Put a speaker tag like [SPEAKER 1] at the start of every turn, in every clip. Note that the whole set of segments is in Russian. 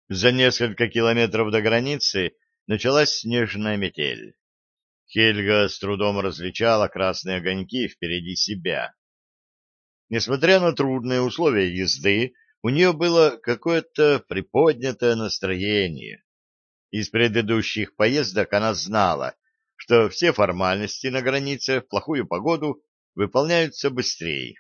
[SPEAKER 1] За несколько километров до границы началась снежная метель. Хельга с трудом различала красные огоньки впереди себя. Несмотря на трудные условия езды, у нее было какое-то приподнятое настроение. Из предыдущих поездок она знала, что все формальности на границе в плохую погоду выполняются быстрее.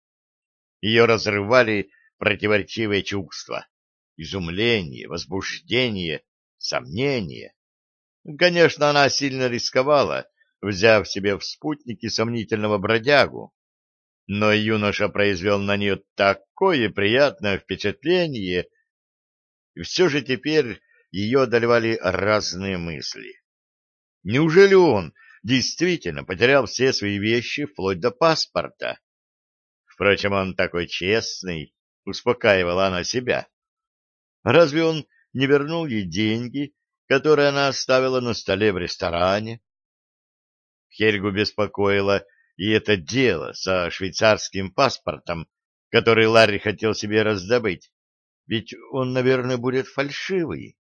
[SPEAKER 1] Ее разрывали противоречивые чувства: изумление, возбуждение, сомнение. Конечно, она сильно рисковала, взяв себе в спутники сомнительного бродягу, но юноша произвел на нее такое приятное впечатление, и все же теперь ее одолевали разные мысли. Неужели он действительно потерял все свои вещи вплоть до паспорта? Впрочем, он такой честный, успокаивала она себя. Разве он не вернул ей деньги, которые она оставила на столе в ресторане? Хельгу беспокоило и это дело со швейцарским паспортом, который Ларри хотел себе раздобыть, ведь он, наверное, будет фальшивый.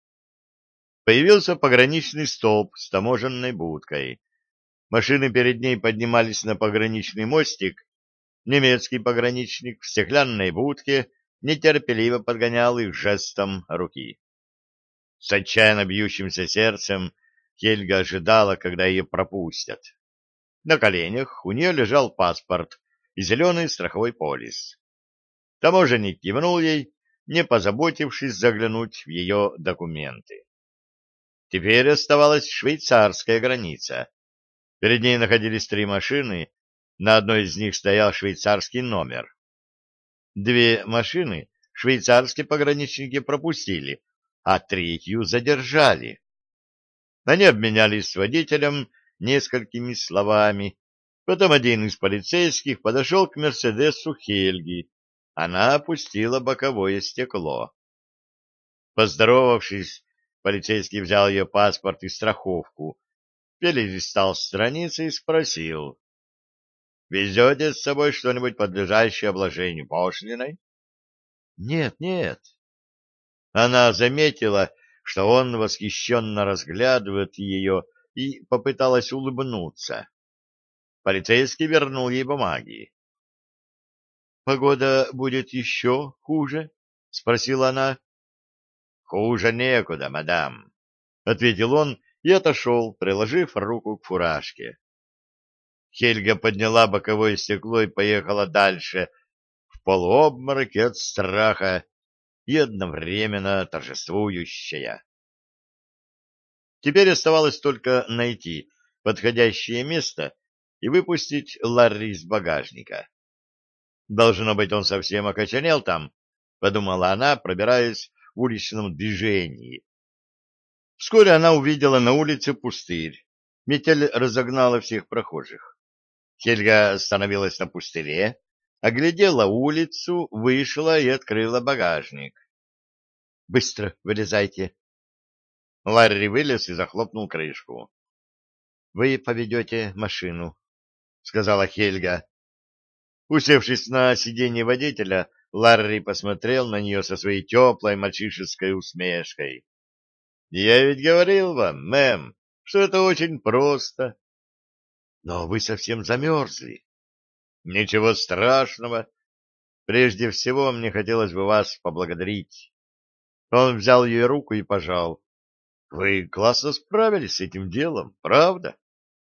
[SPEAKER 1] Появился пограничный столб с таможенной будкой. Машины перед ней поднимались на пограничный мостик. Немецкий пограничник в стеклянной будке нетерпеливо подгонял их жестом руки. С отчаянно бьющимся сердцем Хельга ожидала, когда ее пропустят. На коленях у нее лежал паспорт и зеленый страховой полис. Таможенник кивнул ей, не позаботившись заглянуть в ее документы. Теперь оставалась швейцарская граница. Перед ней находились 3 машины, на одной из них стоял швейцарский номер. 2 машины швейцарские пограничники пропустили, а 3-ю задержали. Они обменялись с водителем несколькими словами. Потом один из полицейских подошел к «Мерседесу» Хельги. Она опустила боковое стекло. Поздоровавшись, полицейский взял ее паспорт и страховку, перелистал страницы и спросил: «Везете с собой что-нибудь, подлежащее обложению пошлиной?» «Нет, нет». Она заметила, что он восхищенно разглядывает ее, и попыталась улыбнуться. Полицейский вернул ей бумаги. «Погода будет еще хуже?» — спросила она. «Хуже некуда, мадам», — ответил он и отошел, приложив руку к фуражке. Хельга подняла боковое стекло и поехала дальше, в полуобмороке от страха и одновременно торжествующая. Теперь оставалось только найти подходящее место и выпустить Ларри из багажника. Должно быть, он совсем окоченел там, — подумала она, пробираясь в уличном движении. Вскоре она увидела на улице пустырь. Метель разогнала всех прохожих. Хельга остановилась на пустыре, оглядела улицу, вышла и открыла багажник. — Быстро вылезайте. Ларри вылез и захлопнул крышку. — Вы поведете машину, — сказала Хельга. Усевшись на сиденье водителя, Ларри посмотрел на нее со своей теплой мальчишеской усмешкой. — Я ведь говорил вам, мэм, что это очень просто. — Но вы совсем замерзли. — Ничего страшного. Прежде всего, мне хотелось бы вас поблагодарить. Он взял ее руку и пожал. — Вы классно справились с этим делом, правда?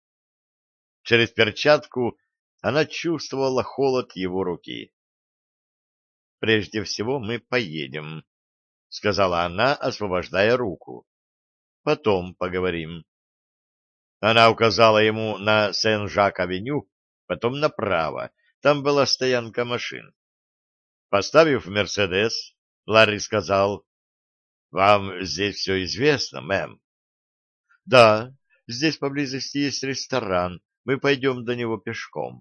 [SPEAKER 1] Через перчатку она чувствовала холод его руки. — Прежде всего мы поедем, — сказала она, освобождая руку. — Потом поговорим. Она указала ему на Сен-Жак-авеню, потом направо. Там была стоянка машин. Поставив «Мерседес», Ларри сказал: — Вам здесь все известно, мэм? — Да, здесь поблизости есть ресторан. Мы пойдем до него пешком.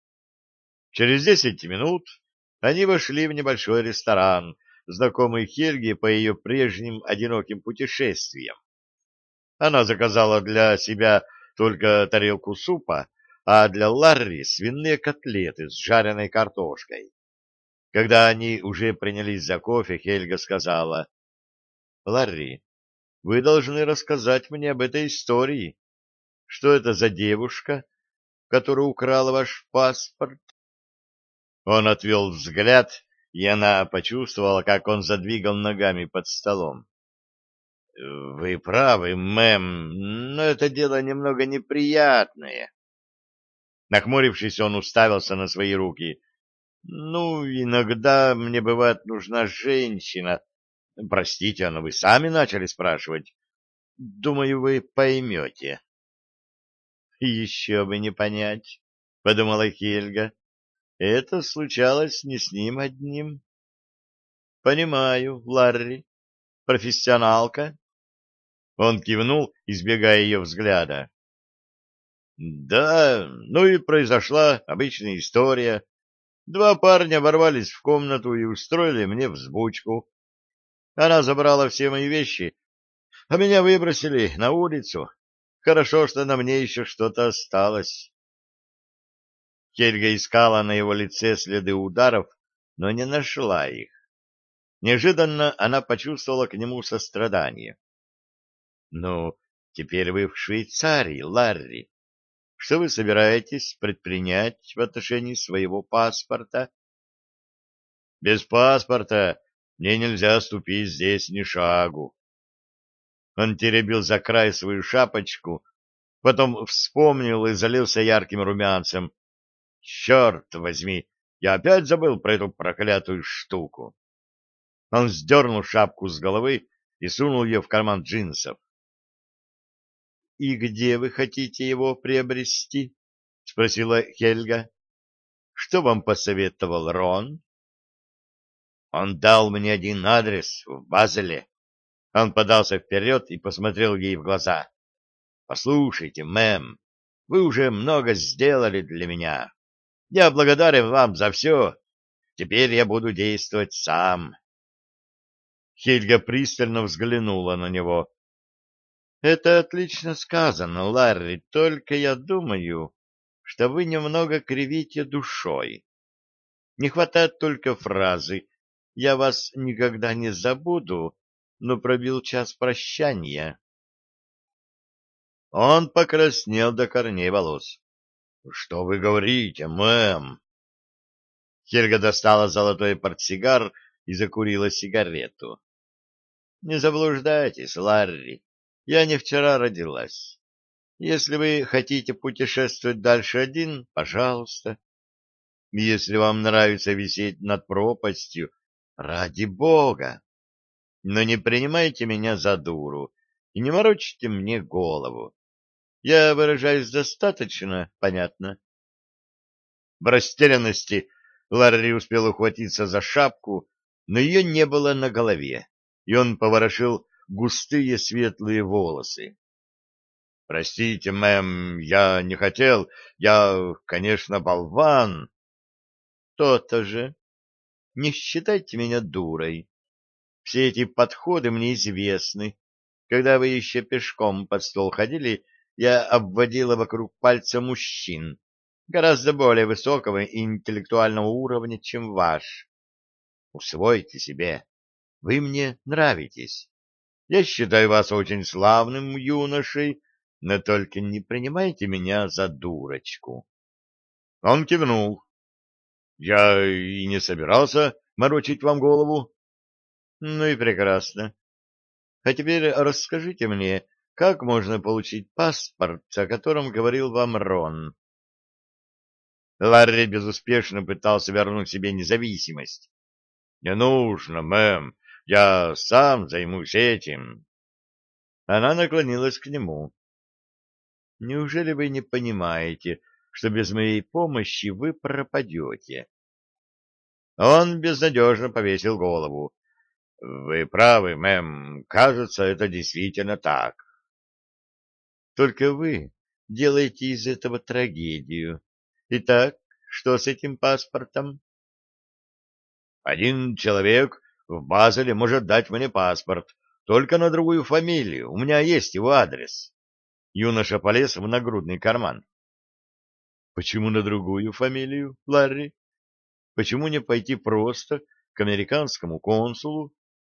[SPEAKER 1] Через 10 минут они вошли в небольшой ресторан, знакомый Хельге по ее прежним одиноким путешествиям. Она заказала для себя только тарелку супа, а для Ларри свиные котлеты с жареной картошкой. Когда они уже принялись за кофе, Хельга сказала: Ларри, вы должны рассказать мне об этой истории. Что это за девушка, которая украла ваш паспорт? Он отвел взгляд, и она почувствовала, как он задвигал ногами под столом. — Вы правы, мэм, но это дело немного неприятное. Нахмурившись, он уставился на свои руки. — Ну, иногда мне бывает нужна женщина. Простите, но вы сами начали спрашивать. Думаю, вы поймете. — Еще бы не понять, — подумала Хельга. Это случалось не с ним одним. — Понимаю, Ларри, профессионалка. Он кивнул, избегая ее взгляда. — Да, ну и произошла обычная история. Два парня ворвались в комнату и устроили мне взбучку. Она забрала все мои вещи, а меня выбросили на улицу. Хорошо, что на мне еще что-то осталось. Хельга искала на его лице следы ударов, но не нашла их. Неожиданно она почувствовала к нему сострадание. — Ну, теперь вы в Швейцарии, Ларри. Что вы собираетесь предпринять в отношении своего паспорта? — Без паспорта мне нельзя ступить здесь ни шагу. Он теребил за край свою шапочку, потом вспомнил и залился ярким румянцем. — Черт возьми, я опять забыл про эту проклятую штуку. Он сдернул шапку с головы и сунул ее в карман джинсов. — И где вы хотите его приобрести? — спросила Хельга. — Что вам посоветовал Рон? — Он дал мне один адрес в Базеле. Он подался вперед и посмотрел ей в глаза. — Послушайте, мэм, вы уже много сделали для меня. Я благодарен вам за все. Теперь я буду действовать сам. Хельга пристально взглянула на него. — Это отлично сказано, Ларри, только я думаю, что вы немного кривите душой. Не хватает только фразы «Я вас никогда не забуду», но пробил час прощания. Он покраснел до корней волос. — Что вы говорите, мэм? Хельга достала золотой портсигар и закурила сигарету. — Не заблуждайтесь, Ларри, я не вчера родилась. Если вы хотите путешествовать дальше один, пожалуйста. Если вам нравится висеть над пропастью, ради бога. Но не принимайте меня за дуру и не морочите мне голову. Я выражаюсь достаточно понятно. В растерянности Ларри успел ухватиться за шапку, но ее не было на голове, и он поворошил густые светлые волосы. — Простите, мэм, я не хотел. Я, конечно, болван. — То-то же. Не считайте меня дурой. Все эти подходы мне известны. Когда вы еще пешком под стол ходили, я обводила вокруг пальца мужчин, гораздо более высокого и интеллектуального уровня, чем ваш. Усвойте себе. Вы мне нравитесь. Я считаю вас очень славным юношей, но только не принимайте меня за дурочку. Он кивнул. Я и не собирался морочить вам голову. Ну и прекрасно. А теперь расскажите мне, как можно получить паспорт, о котором говорил вам Рон? Ларри безуспешно пытался вернуть себе независимость. — Не нужно, мэм, я сам займусь этим. Она наклонилась к нему. — Неужели вы не понимаете, что без моей помощи вы пропадете? Он безнадежно повесил голову. — Вы правы, мэм, кажется, это действительно так. — Только вы делаете из этого трагедию. Итак, что с этим паспортом? — Один человек в Базеле может дать мне паспорт, только на другую фамилию. У меня есть его адрес. Юноша полез в нагрудный карман. — Почему на другую фамилию, Ларри? Почему не пойти просто к американскому консулу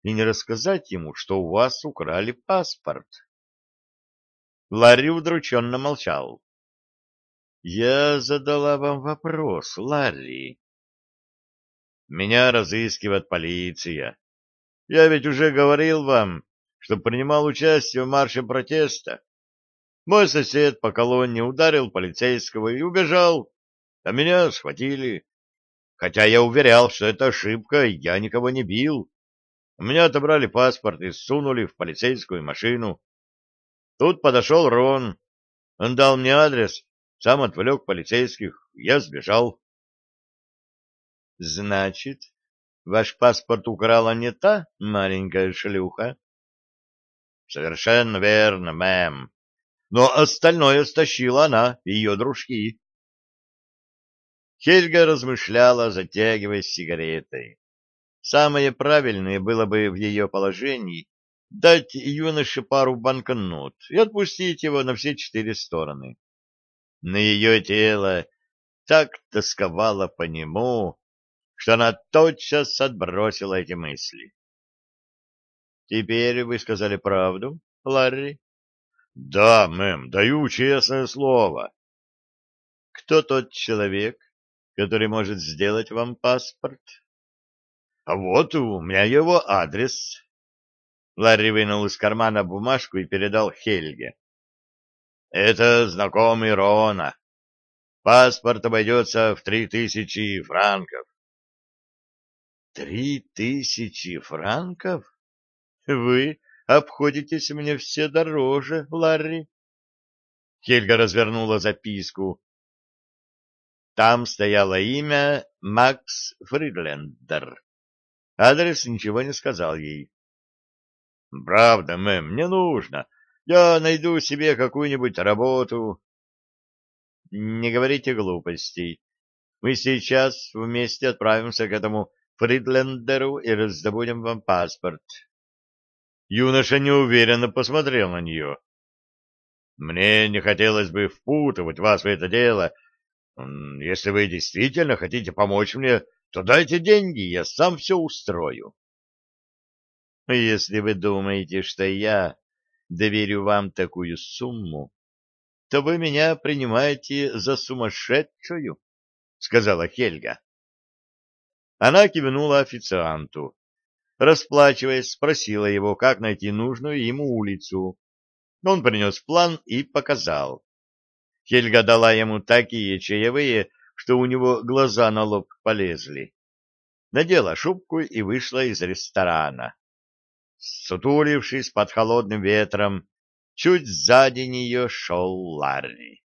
[SPEAKER 1] и не рассказать ему, что у вас украли паспорт? Ларри удрученно молчал. Я задала вам вопрос, Ларри. Меня разыскивает полиция. Я ведь уже говорил вам, что принимал участие в марше протеста. Мой сосед по колонне ударил полицейского и убежал, а меня схватили. Хотя я уверял, что это ошибка, и я никого не бил. У меня отобрали паспорт и сунули в полицейскую машину. Тут подошел Рон. Он дал мне адрес, сам отвлек полицейских, я сбежал. — Значит, ваш паспорт украла не та маленькая шлюха? — Совершенно верно, мэм. Но остальное стащила она и ее дружки. Хельга размышляла, затягиваясь сигаретой. Самое правильное было бы в ее положении дать юноше пару банкнот и отпустить его на все 4 стороны. Но ее тело так тосковало по нему, что она тотчас отбросила эти мысли. — Теперь вы сказали правду, Ларри? — Да, мэм, даю честное слово. — Кто тот человек, который может сделать вам паспорт? — А вот у меня его адрес. Ларри вынул из кармана бумажку и передал Хельге. — Это знакомый Рона. Паспорт обойдется в 3000 франков. 3000 франков? Вы обходитесь мне все дороже, Ларри. Хельга развернула записку. Там стояло имя Макс Фридлендер. Адрес ничего не сказал ей. — Правда, мэм, не нужно. Я найду себе какую-нибудь работу. — Не говорите глупостей. Мы сейчас вместе отправимся к этому Фридлендеру и раздобудем вам паспорт. Юноша неуверенно посмотрел на нее. — Мне не хотелось бы впутывать вас в это дело. Если вы действительно хотите помочь мне, то дайте деньги, я сам все устрою. — Если вы думаете, что я доверю вам такую сумму, то вы меня принимаете за сумасшедшую, — сказала Хельга. Она кивнула официанту. Расплачиваясь, спросила его, как найти нужную ему улицу. Он принес план и показал. Хельга дала ему такие чаевые, что у него глаза на лоб полезли. Надела шубку и вышла из ресторана. Сутулившись под холодным ветром, чуть сзади нее шел Ларри.